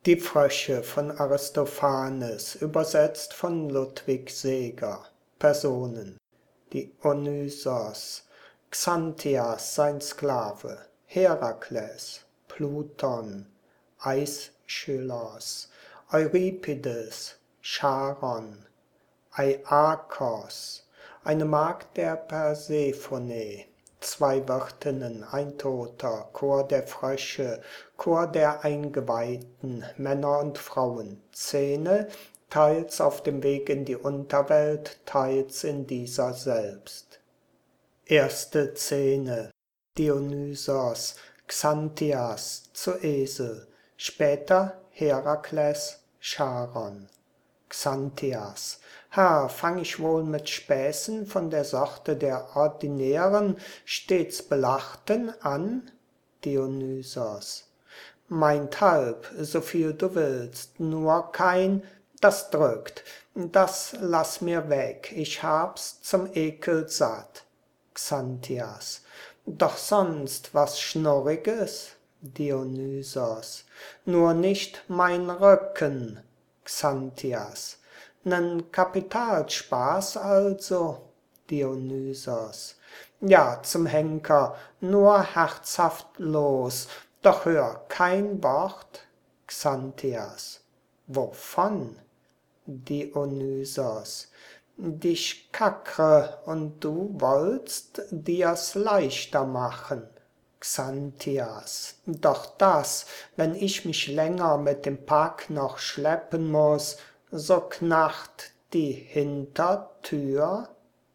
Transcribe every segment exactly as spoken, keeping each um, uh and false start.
Die Frösche von Aristophanes, übersetzt von Ludwig Seeger. Personen: Dionysos, Xanthias sein Sklave, Herakles, Pluton, Aeschylus, Euripides, Charon, Aiakos, eine Magd der Persephone, zwei Wirtinnen, ein Toter, Chor der Frösche, Chor der Eingeweihten, Männer und Frauen, Szene, teils auf dem Weg in die Unterwelt, teils in dieser selbst. Erste Szene: Dionysos, Xanthias zu Esel, später Herakles, Charon. Xanthias: Herr, fang ich wohl mit Späßen von der Sorte der ordinären, stets Belachten an? Dionysos: Meinthalb, so viel du willst, nur kein, das drückt, das lass mir weg, ich hab's zum Ekel satt. Xanthias: Doch sonst was Schnurriges? Dionysos: Nur nicht mein Rücken. Xanthias: Nen Kapitalspaß also? Dionysos: Ja, zum Henker, nur herzhaft los, doch hör kein Wort. Xanthias: Wovon? Dionysos: Dich kackre, und du wollst dir's leichter machen. Xanthias: Doch das, wenn ich mich länger mit dem Pack noch schleppen muß, so knarrt die Hintertür?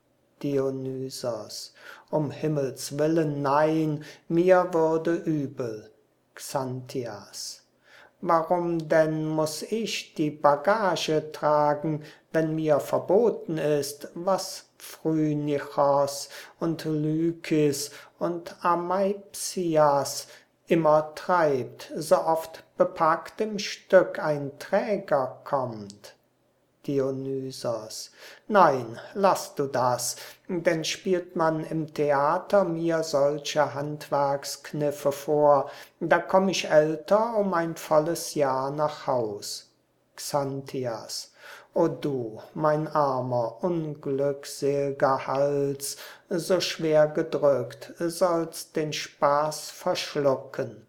Dionysos: Um Himmels willen, nein, mir würde übel. Xanthias: Warum denn muß ich die Bagage tragen, wenn mir verboten ist, was Phrynichos und Lykis und Amaipsias immer treibt, so oft bepackt im Stück ein Träger kommt? Dionysos: Nein, lass du das, denn spielt man im Theater mir solche Handwerkskniffe vor, da komm ich älter um ein volles Jahr nach Haus. Xanthias: O du, mein armer, unglückselger Hals, so schwer gedrückt, sollst den Spaß verschlucken.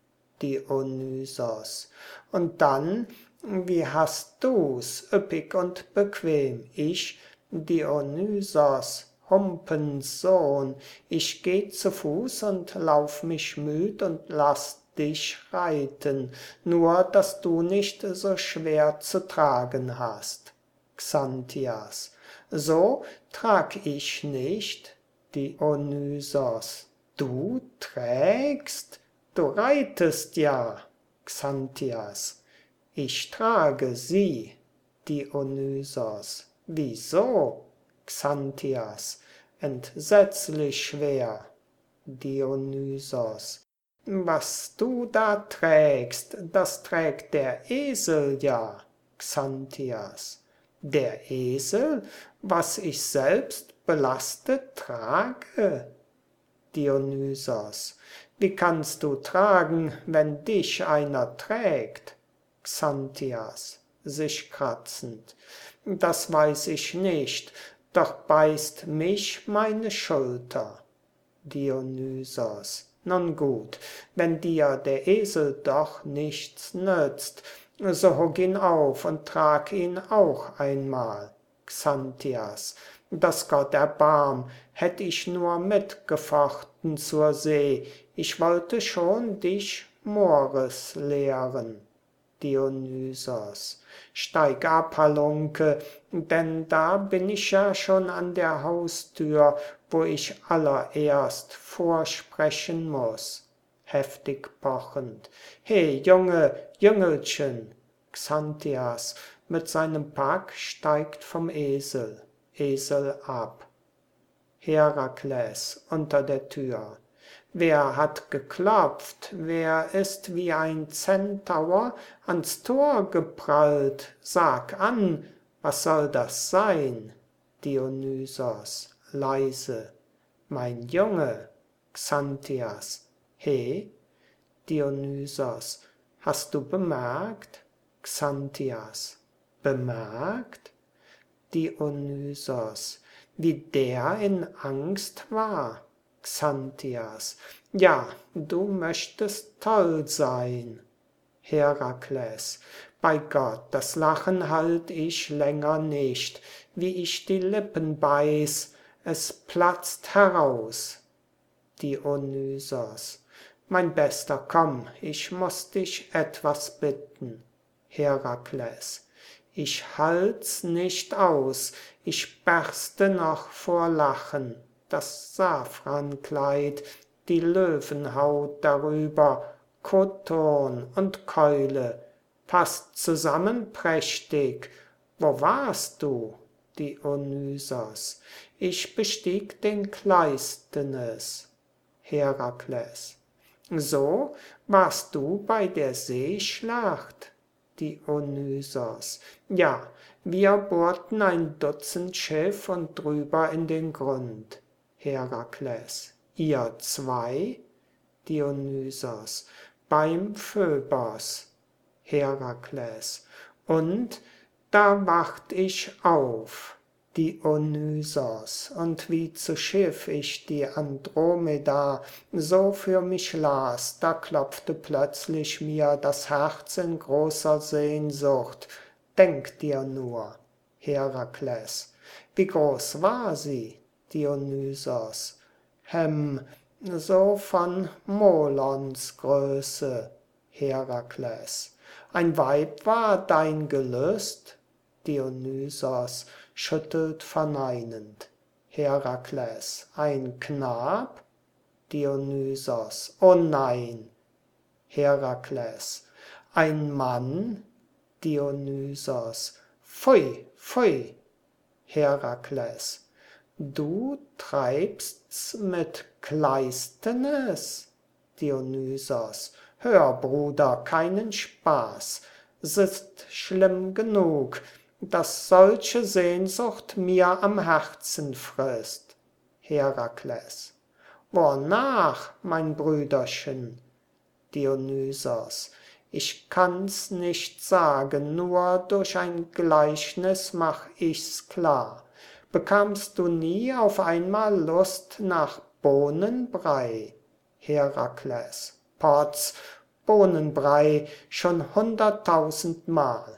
Dionysos: Und dann, wie hast du's, üppig und bequem? Ich, Dionysos, Humpens Sohn, ich geh zu Fuß und lauf mich müd und lass dich reiten, nur dass du nicht so schwer zu tragen hast. Xanthias: So trag ich nicht. Dionysos: Du trägst? Du reitest ja. Xanthias: Ich trage sie. Dionysos: Wieso? Xanthias: Entsetzlich schwer. Dionysos: Was du da trägst, das trägt der Esel ja. Xanthias: Der Esel, was ich selbst belastet trage? Dionysos: Wie kannst du tragen, wenn dich einer trägt? Xanthias, sich kratzend: Das weiß ich nicht, doch beißt mich meine Schulter. Dionysos: Nun gut, wenn dir der Esel doch nichts nützt, so huck ihn auf und trag ihn auch einmal. Xanthias: Dass Gott erbarm, hätt ich nur mitgefochten zur See, ich wollte schon dich Mores lehren. Dionysos: Steig ab, Halunke, denn da bin ich ja schon an der Haustür, wo ich allererst vorsprechen muß. Heftig pochend: He, Junge, Jüngelchen! Xanthias mit seinem Pack steigt vom Esel. Esel ab. Herakles unter der Tür: Wer hat geklopft? Wer ist wie ein Zentaur ans Tor geprallt? Sag an, was soll das sein? Dionysos leise: Mein Junge. Xanthias: He? Dionysos: Hast du bemerkt? Xanthias. Bemerkt? Dionysos. Wie der in Angst war? Xanthias. Ja, du möchtest toll sein. Herakles. Bei Gott, das Lachen halt ich länger nicht. Wie ich die Lippen beiß, es platzt heraus. Dionysos. Mein Bester, komm, ich muß dich etwas bitten. Herakles. Ich halt's nicht aus, ich berste noch vor Lachen. Das Safrankleid, die Löwenhaut darüber, Kothurn und Keule, passt zusammen prächtig. Wo warst du? Dionysos. Ich bestieg den Kleisthenes. Herakles. So warst du bei der Seeschlacht? Dionysos. Ja, wir bohrten ein Dutzend Schiff und drüber in den Grund. Herakles. Ihr zwei? Dionysos. Beim Phöbos. Herakles. Und da wacht ich auf. Dionysos. Und wie zu Schiff ich die Andromeda so für mich las, da klopfte plötzlich mir das Herz in großer Sehnsucht. Denk dir nur. Herakles. Wie groß war sie? Dionysos. Hem, so von Molons Größe. Herakles. Ein Weib war dein Gelüst? Dionysos schüttelt verneinend. Herakles. Ein Knab? Dionysos. O nein. Herakles. Ein Mann? Dionysos. Pfui, pfui. Herakles. Du treibst's mit Kleisthenes? Dionysos. Hör, Bruder, keinen Spaß. S ist schlimm genug, dass solche Sehnsucht mir am Herzen frisst. Herakles. Wornach, mein Brüderchen? Dionysos. Ich kann's nicht sagen, nur durch ein Gleichnis mach ich's klar. Bekamst du nie auf einmal Lust nach Bohnenbrei? Herakles. Potz, Bohnenbrei schon hunderttausendmal.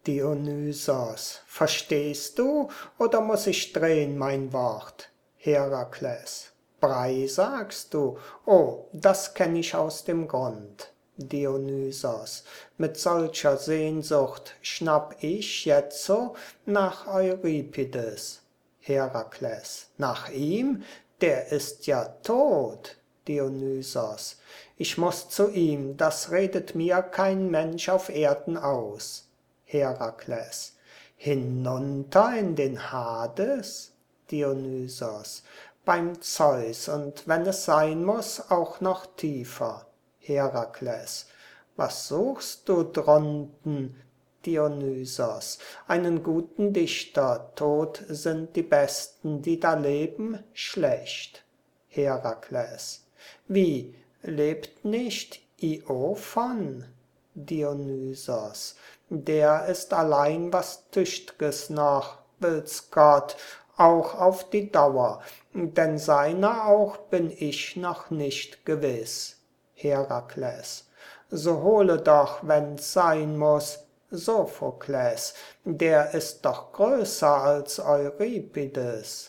Dionysos. Verstehst du, oder muß ich drehn mein Wort? Herakles. Brei sagst du? Oh, das kenn ich aus dem Grund. Dionysos. Mit solcher Sehnsucht schnapp ich jetzo nach Euripides. Herakles. Nach ihm? Der ist ja tot. Dionysos. Ich muß zu ihm, das redet mir kein Mensch auf Erden aus. Herakles. Hinunter in den Hades? Dionysos. Beim Zeus, und wenn es sein muß, auch noch tiefer. Herakles. Was suchst du drunten? Dionysos. Einen guten Dichter, tot sind die Besten, die da leben, schlecht. Herakles. Wie, lebt nicht Iophon? Dionysos. Der ist allein was Tücht'ges noch, will's Gott, auch auf die Dauer, denn seiner auch bin ich noch nicht gewiss. Herakles. So hole doch, wenn's sein muß, Sophokles, der ist doch größer als Euripides.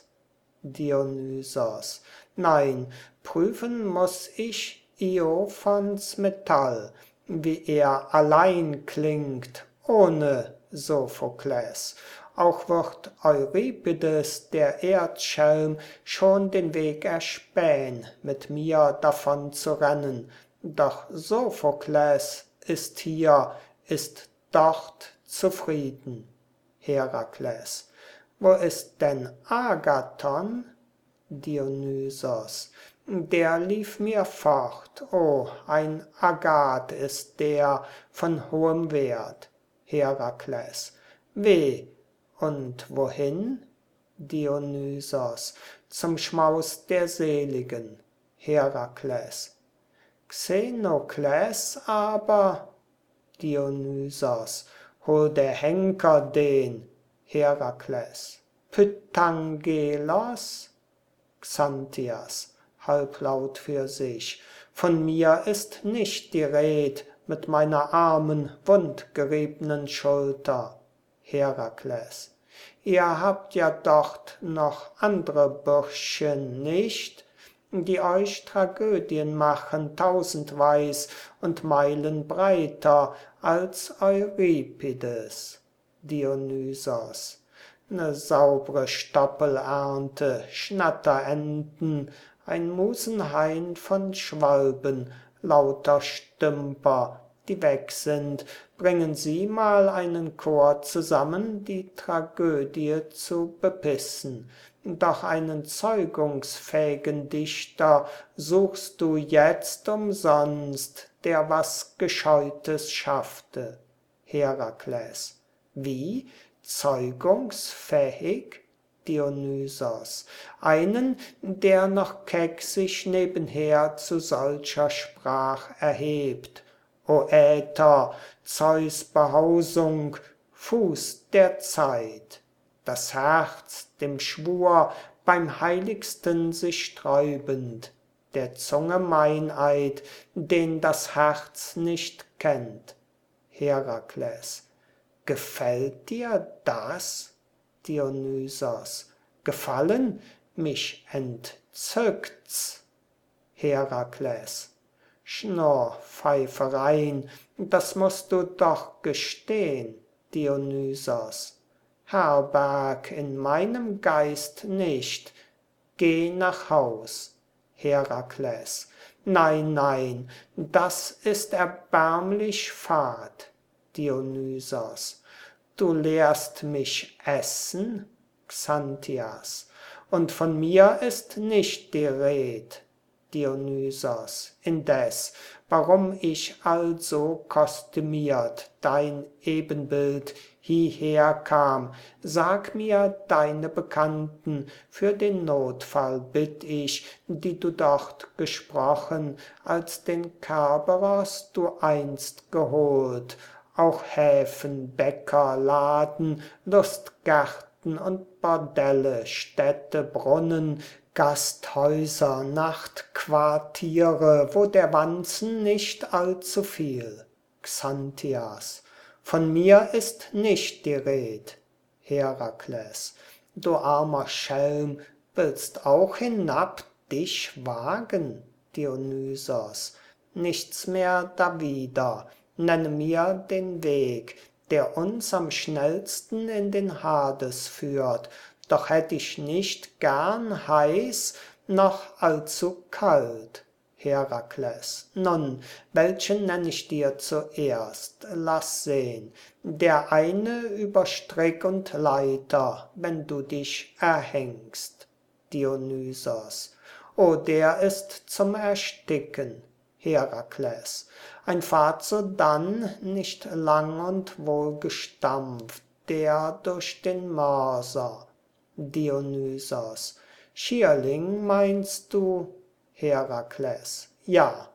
Dionysos. Nein, prüfen muß ich Iophons Metall, wie er allein klingt, ohne Sophokles. Auch wird Euripides, der Erdschelm, schon den Weg erspähn, mit mir davon zu rennen. Doch Sophokles ist hier, ist dort zufrieden. Herakles. Wo ist denn Agathon? Dionysos. Der lief mir fort, oh, ein Agath ist der von hohem Wert. Herakles. Weh, und wohin? Dionysos. Zum Schmaus der Seligen. Herakles. Xenokles aber? Dionysos, hol der Henker den. Herakles: Pythangelos? Xanthias halblaut für sich: Von mir ist nicht die Red, mit meiner armen, wundgeriebnen Schulter. Herakles: Ihr habt ja dort noch andre Bürschchen, nicht? Die euch Tragödien machen, tausendweis und Meilen breiter als Euripides. Dionysos: Ne saubre Stoppelernte, Schnatterenten, ein Musenhain von Schwalben, lauter Stümper, die weg sind, bringen Sie mal einen Chor zusammen, die Tragödie zu bepissen. Doch einen zeugungsfähigen Dichter suchst du jetzt umsonst, der was Gescheutes schaffte. Herakles: Wie? Zeugungsfähig? Dionysos: Einen, der noch keck sich nebenher zu solcher Sprach erhebt. O Äther, Zeus' Behausung, Fuß der Zeit! Das Herz dem Schwur beim Heiligsten sich sträubend, der Zunge Meineid, den das Herz nicht kennt. Herakles: Gefällt dir das? Dionysos: Gefallen? Mich entzückt's. Herakles: Schnurrpfeifereien, das musst du doch gestehn. Dionysos: Herberg in meinem Geist nicht, geh nach Haus. Herakles: Nein, nein, das ist erbärmlich fad. Dionysos: Du lehrst mich essen? Xanthias: Und von mir ist nicht die Red. Dionysos: Indes, warum ich also kostümiert, dein Ebenbild, hieher kam, sag mir deine Bekannten, für den Notfall bitt ich, die du dort gesprochen, als den Kerberos du einst geholt, auch Häfen, Bäcker, Laden, Lustgärten und Bordelle, Städte, Brunnen, Gasthäuser, Nachtquartiere, wo der Wanzen nicht allzu viel. Xanthias: Von mir ist nicht die Red. Herakles: Du armer Schelm, willst auch hinab dich wagen? Dionysos: Nichts mehr dawider, nenne mir den Weg, der uns am schnellsten in den Hades führt, doch hätt ich nicht gern heiß, noch allzu kalt. Herakles: Nun, welchen nenn ich dir zuerst? Lass sehn. Der eine über Strick und Leiter, wenn du dich erhängst. Dionysos: O, der ist zum Ersticken. Herakles: Ein Pfad sodann nicht lang und wohlgestampft, der durch den Mörser. Dionysos: Schierling meinst du? Herakles: Ja.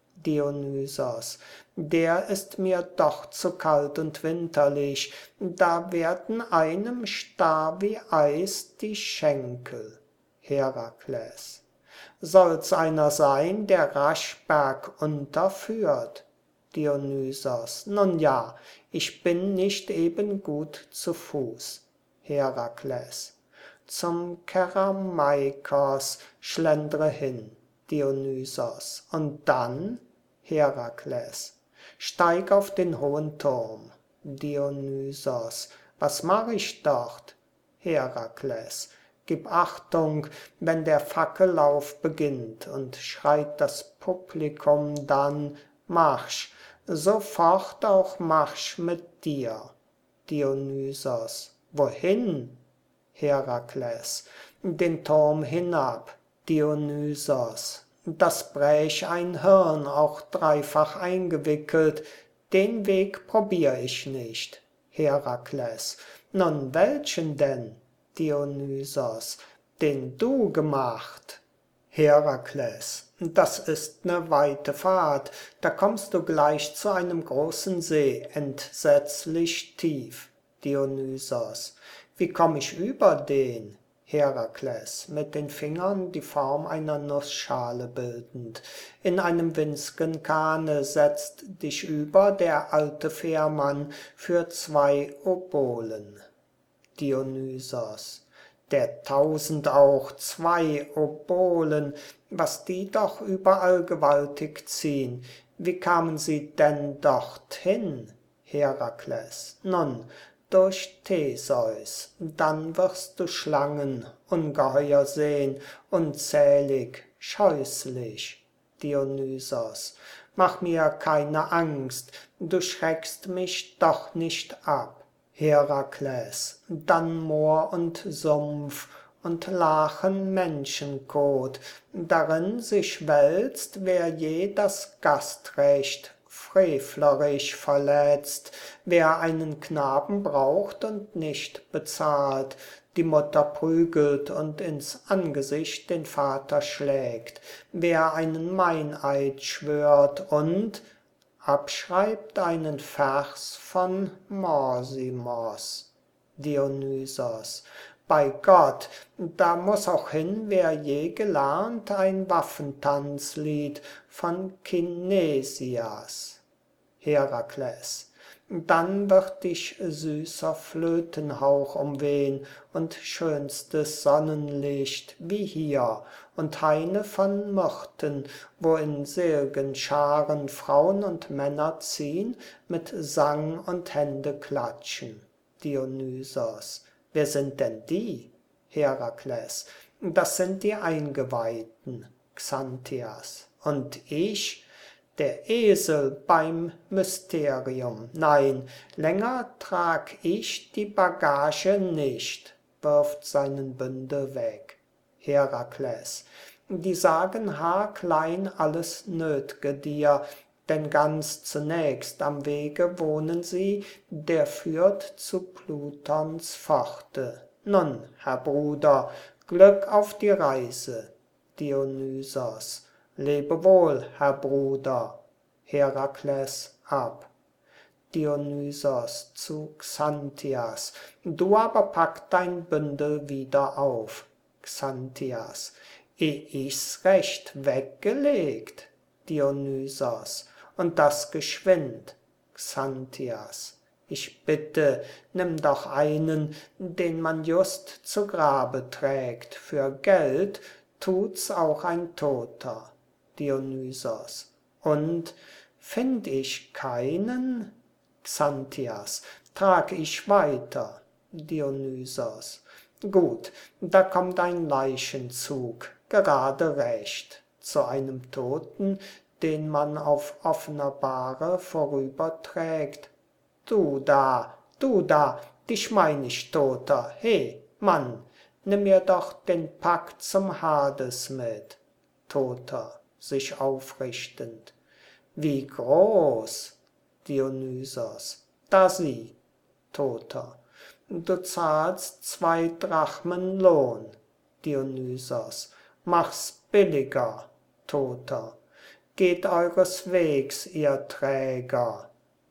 Dionysos: Der ist mir doch zu kalt und winterlich, da werden einem starr wie Eis die Schenkel. Herakles: Soll's einer sein, der rasch bergunter führt? Dionysos: Nun ja, ich bin nicht eben gut zu Fuß. Herakles: Zum Keramaikos schlendre hin. Dionysos: Und dann? Herakles: Steig auf den hohen Turm. Dionysos: Was mach ich dort? Herakles: Gib Achtung, wenn der Fackellauf beginnt, und schreit das Publikum dann: Marsch, sofort auch Marsch mit dir. Dionysos: Wohin? Herakles: Den Turm hinab. Dionysos: Das bräch ein Hirn, auch dreifach eingewickelt, den Weg probier ich nicht. Herakles: Nun, welchen denn? Dionysos: Den du gemacht. Herakles: das ist ne weite Fahrt, da kommst du gleich zu einem großen See, entsetzlich tief. Dionysos: Wie komm ich über den? Herakles: Mit den Fingern die Form einer Nussschale bildend. In einem winzgen Kahne setzt dich über der alte Fährmann für zwei Obolen. Dionysos: Der tausend auch, zwei Obolen, was die doch überall gewaltig ziehn. Wie kamen sie denn dorthin? Herakles: Nun, durch Theseus, dann wirst du Schlangen, Ungeheuer sehn, unzählig, scheußlich. Dionysos: Mach mir keine Angst, du schreckst mich doch nicht ab. Herakles: Dann Moor und Sumpf und Lachen Menschenkot, darin sich wälzt, wer je das Gastrecht frevlerisch verletzt, wer einen Knaben braucht und nicht bezahlt, die Mutter prügelt und ins Angesicht den Vater schlägt, wer einen Meineid schwört und abschreibt einen Vers von Morsimos. Dionysos: Bei Gott, da muß auch hin, wer je gelernt ein Waffentanzlied von Kinesias. Herakles: Dann wird dich süßer Flötenhauch umwehn und schönstes Sonnenlicht, wie hier, und Haine von Myrten, wo in sel'gen Scharen Fraun und Männer ziehn, mit Sang und Händeklatschen. Dionysos: Wer sind denn die? Herakles: Das sind die Eingeweihten. Xanthias: Und ich? Der Esel beim Mysterium. Nein, länger trag ich die Bagage nicht, wirft seinen Bündel weg. Herakles: Die sagen haarklein alles Nöt'ge dir, denn ganz zunächst am Wege wohnen sie, der führt zu Plutons Pforte. Nun, Herr Bruder, Glück auf die Reise. Dionysos: Lebe wohl, Herr Bruder. Herakles ab. Dionysos zu Xanthias: Du aber pack dein Bündel wieder auf. Xanthias: Eh ich's recht weggelegt. Dionysos: Und das geschwind. Xanthias: Ich bitte, nimm doch einen, den man just zu Grabe trägt, für Geld tut's auch ein Toter. Dionysos: Und find ich keinen? Xanthias: Trag ich weiter. Dionysos: Gut, da kommt ein Leichenzug, gerade recht, zu einem Toten, den man auf offener Bahre vorüberträgt. Du da, du da, dich mein ich, Toter, he, Mann, nimm mir doch den Pack zum Hades mit. Toter, sich aufrichtend: Wie groß? Dionysos: Da sieh. Toter: Du zahlst zwei Drachmen Lohn. Dionysos: Mach's billiger. Toter: Geht eures Wegs, ihr Träger.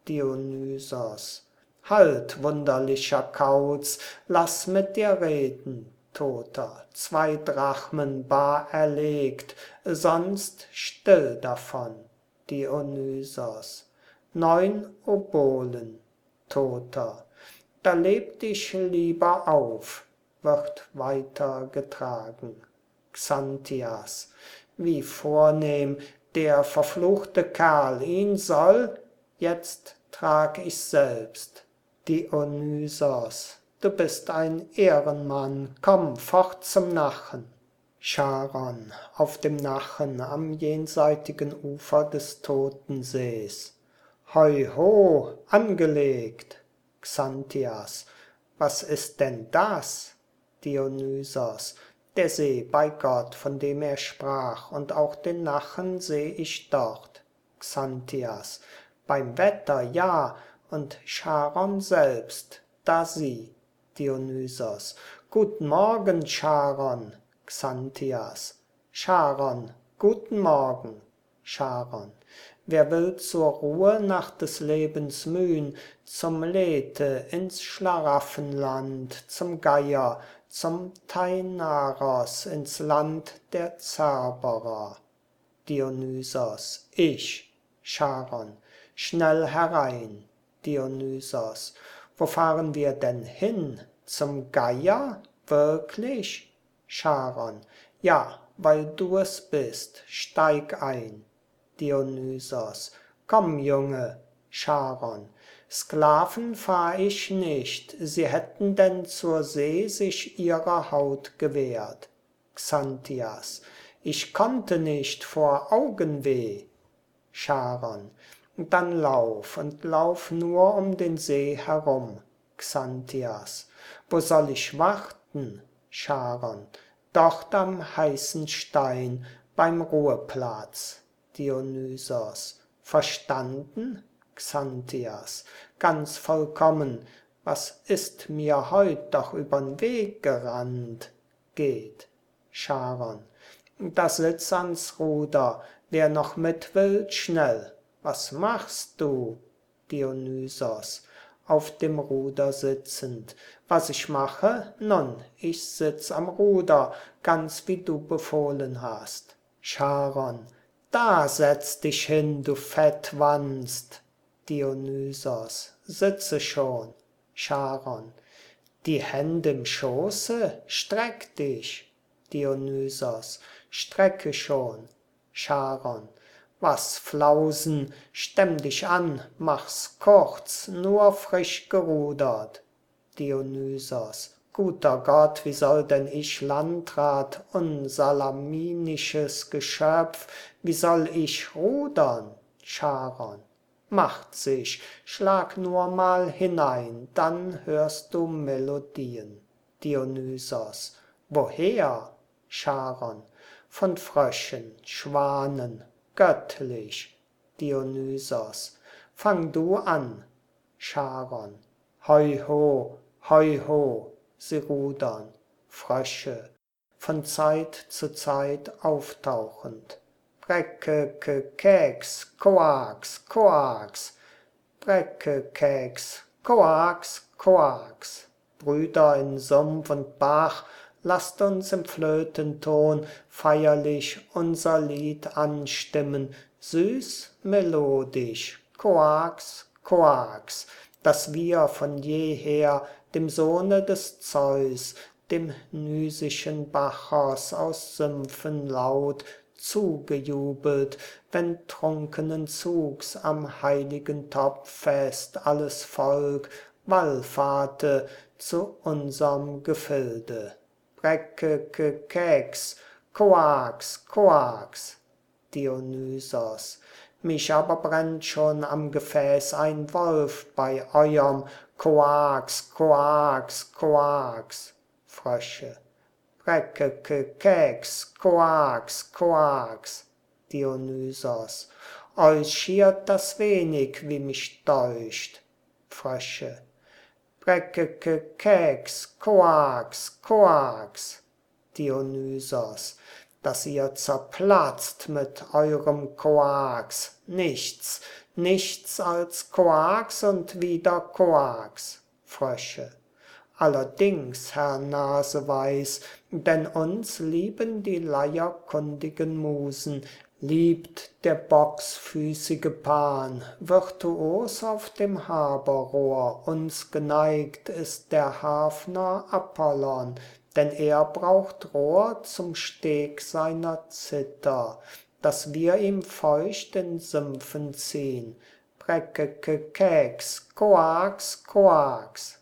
Dionysos: Halt, wunderlicher Kauz, lass mit dir reden. Toter: Zwei Drachmen bar erlegt, sonst still davon. Dionysos: Neun Obolen. Toter: Da leb dich lieber auf. Wird weiter getragen. Xanthias: Wie vornehm, der verfluchte Kerl ihn soll, jetzt trag ich selbst. Dionysos: Du bist ein Ehrenmann, komm fort zum Nachen. Charon auf dem Nachen am jenseitigen Ufer des Totensees: Hoi ho, angelegt. Xanthias: Was ist denn das? Dionysos: Der See bei Gott, von dem er sprach, und auch den Nachen seh ich dort. Xanthias: Beim Wetter, ja, und Charon selbst, da sieh. Dionysos: Guten Morgen, Charon. Xanthias: Charon, guten Morgen, Charon. Wer will zur Ruhe nach des Lebens Mühn, zum Lethe ins Schlaraffenland, zum Geier, zum Tainaros, ins Land der Zerberer? Dionysos, ich, Charon, schnell herein. Dionysos, wo fahren wir denn hin? Zum Geier? Wirklich? Charon, ja, weil du es bist, steig ein. Dionysos, komm, Junge. Charon, Sklaven fahr ich nicht, sie hätten denn zur See sich ihrer Haut gewehrt. Xanthias, ich konnte nicht vor Augenweh. Charon, dann lauf und lauf nur um den See herum. Xanthias, wo soll ich warten? Charon, dort am heißen Stein beim Ruheplatz. Dionysos, verstanden? Xanthias, ganz vollkommen. Was ist mir heut doch übern Weg gerannt? Geht. Charon, da sitz ans Ruder, wer noch mit will, schnell. Was machst du? Dionysos, auf dem Ruder sitzend. Was ich mache? Nun, ich sitz am Ruder, ganz wie du befohlen hast. Charon, da setz dich hin, du Fettwanst. Dionysos, sitze schon. Charon, die Hände im Schoße? Streck dich. Dionysos, strecke schon. Charon, was Flausen, stemm dich an, mach's kurz, nur frisch gerudert. Dionysos, guter Gott, wie soll denn ich Landrat, unsalaminisches Geschöpf, wie soll ich rudern? Charon, macht sich, schlag nur mal hinein, dann hörst du Melodien. Dionysos, woher? Charon, von Fröschen, Schwanen, göttlich. Dionysos, fang du an. Charon, hoi ho, hoi ho, sie rudern. Frösche, von Zeit zu Zeit auftauchend. Brecke, ke, keks, koax, koax. Brecke, keks, koax, koax. Brüder in Sumpf und Bach, lasst uns im Flötenton feierlich unser Lied anstimmen, süß, melodisch, koax, koax, das wir von jeher dem Sohne des Zeus, dem nysischen Bacchos aus Sümpfen laut, zugejubelt, wenn trunkenen Zugs am heiligen Topffest alles Volk wallfahrte zu unserm Gefilde. Brecke, ke, keks, koax, koax. Dionysos, mich aber brennt schon am Gefäß ein Wolf bei euerm koax, koax, koax. Frösche, Brecke, ke, keks, koax, koax. Dionysos, euch schiert das wenig, wie mich deucht. Frösche, Brecke, ke, keks, koax, koax. Dionysos, dass ihr zerplatzt mit eurem Koax. Nichts, nichts als Koax und wieder Koax. Frösche, allerdings, Herr Naseweiß, denn uns lieben die leierkundigen Musen, liebt der bocksfüßige Pan, virtuos auf dem Haberrohr, uns geneigt ist der Hafner Apollon, denn er braucht Rohr zum Steg seiner Zither, dass wir ihm feucht in Sümpfen ziehn. Brecke, ke, keks, koax, koax.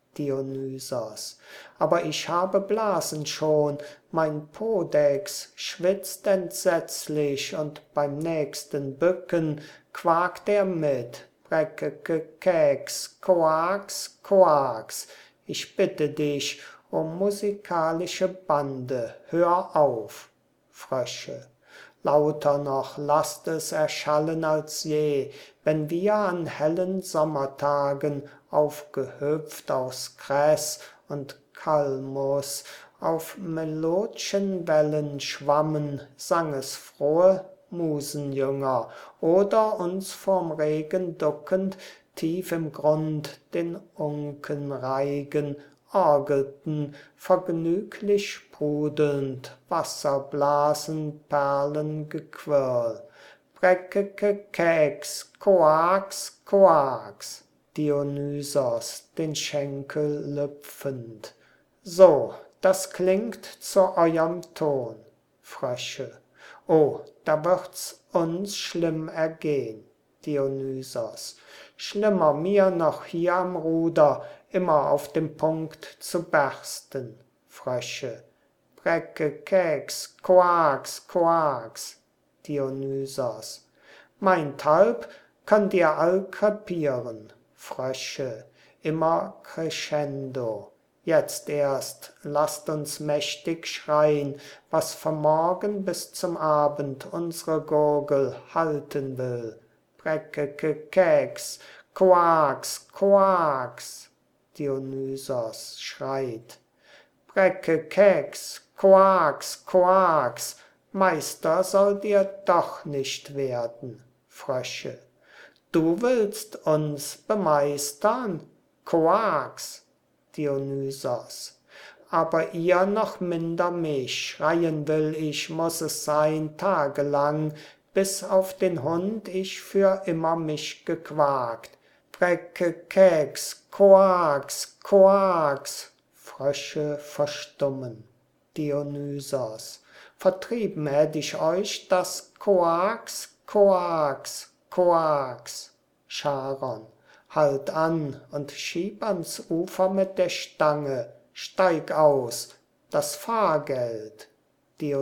Dionysos, aber ich habe Blasen schon, mein Podex schwitzt entsetzlich und beim nächsten Bücken quakt er mit. Brecke, ke, keks, koax, koax. Ich bitte dich um musikalische Bande, hör auf. Frösche, lauter noch lasst es erschallen als je, wenn wir an hellen Sommertagen aufgehüpft aus Kress und Kalmus, auf melodschen Wellen schwammen, sang es frohe Musenjünger, oder uns vorm Regen duckend, tief im Grund den Unkenreigen orgelten, vergnüglich sprudelnd, Wasserblasen, Perlengequirl. Brekeke, Keks, Koax, Koax, Dionysos, den Schenkel lüpfend. So, das klingt zu euerm Ton, Frösche. Oh, da wird's uns schlimm ergehn, Dionysos. Schlimmer mir noch hier am Ruder, immer auf dem Punkt zu bersten, Frösche. Brecke, Keks, Koax, Koax, Dionysos. Meinthalb könnt ihr all krepieren, Frösche, immer crescendo. Jetzt erst lasst uns mächtig schreien, was vom Morgen bis zum Abend unsere Gurgel halten will. Brekeke, Keks, Koax, Koax, Dionysos schreit. Brecke, Keks, Koax, Koax, Meister sollt ihr doch nicht werden, Frösche. Du willst uns bemeistern, Koax, Dionysos. Aber ihr noch minder mich, schreien will ich, muß es sein, tagelang, bis auf den Hund ich für immer mich gequakt. Brecke, Keks, Koax, Koax, Frösche verstummen. Dionysos. Vertrieben hätt ich euch das Koax, Koax, Koax. Charon. Halt an und schieb ans Ufer mit der Stange. Steig aus, das Fahrgeld.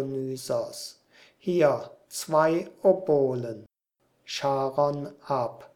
Dionysos. Hier, zwei Obolen. Charon ab.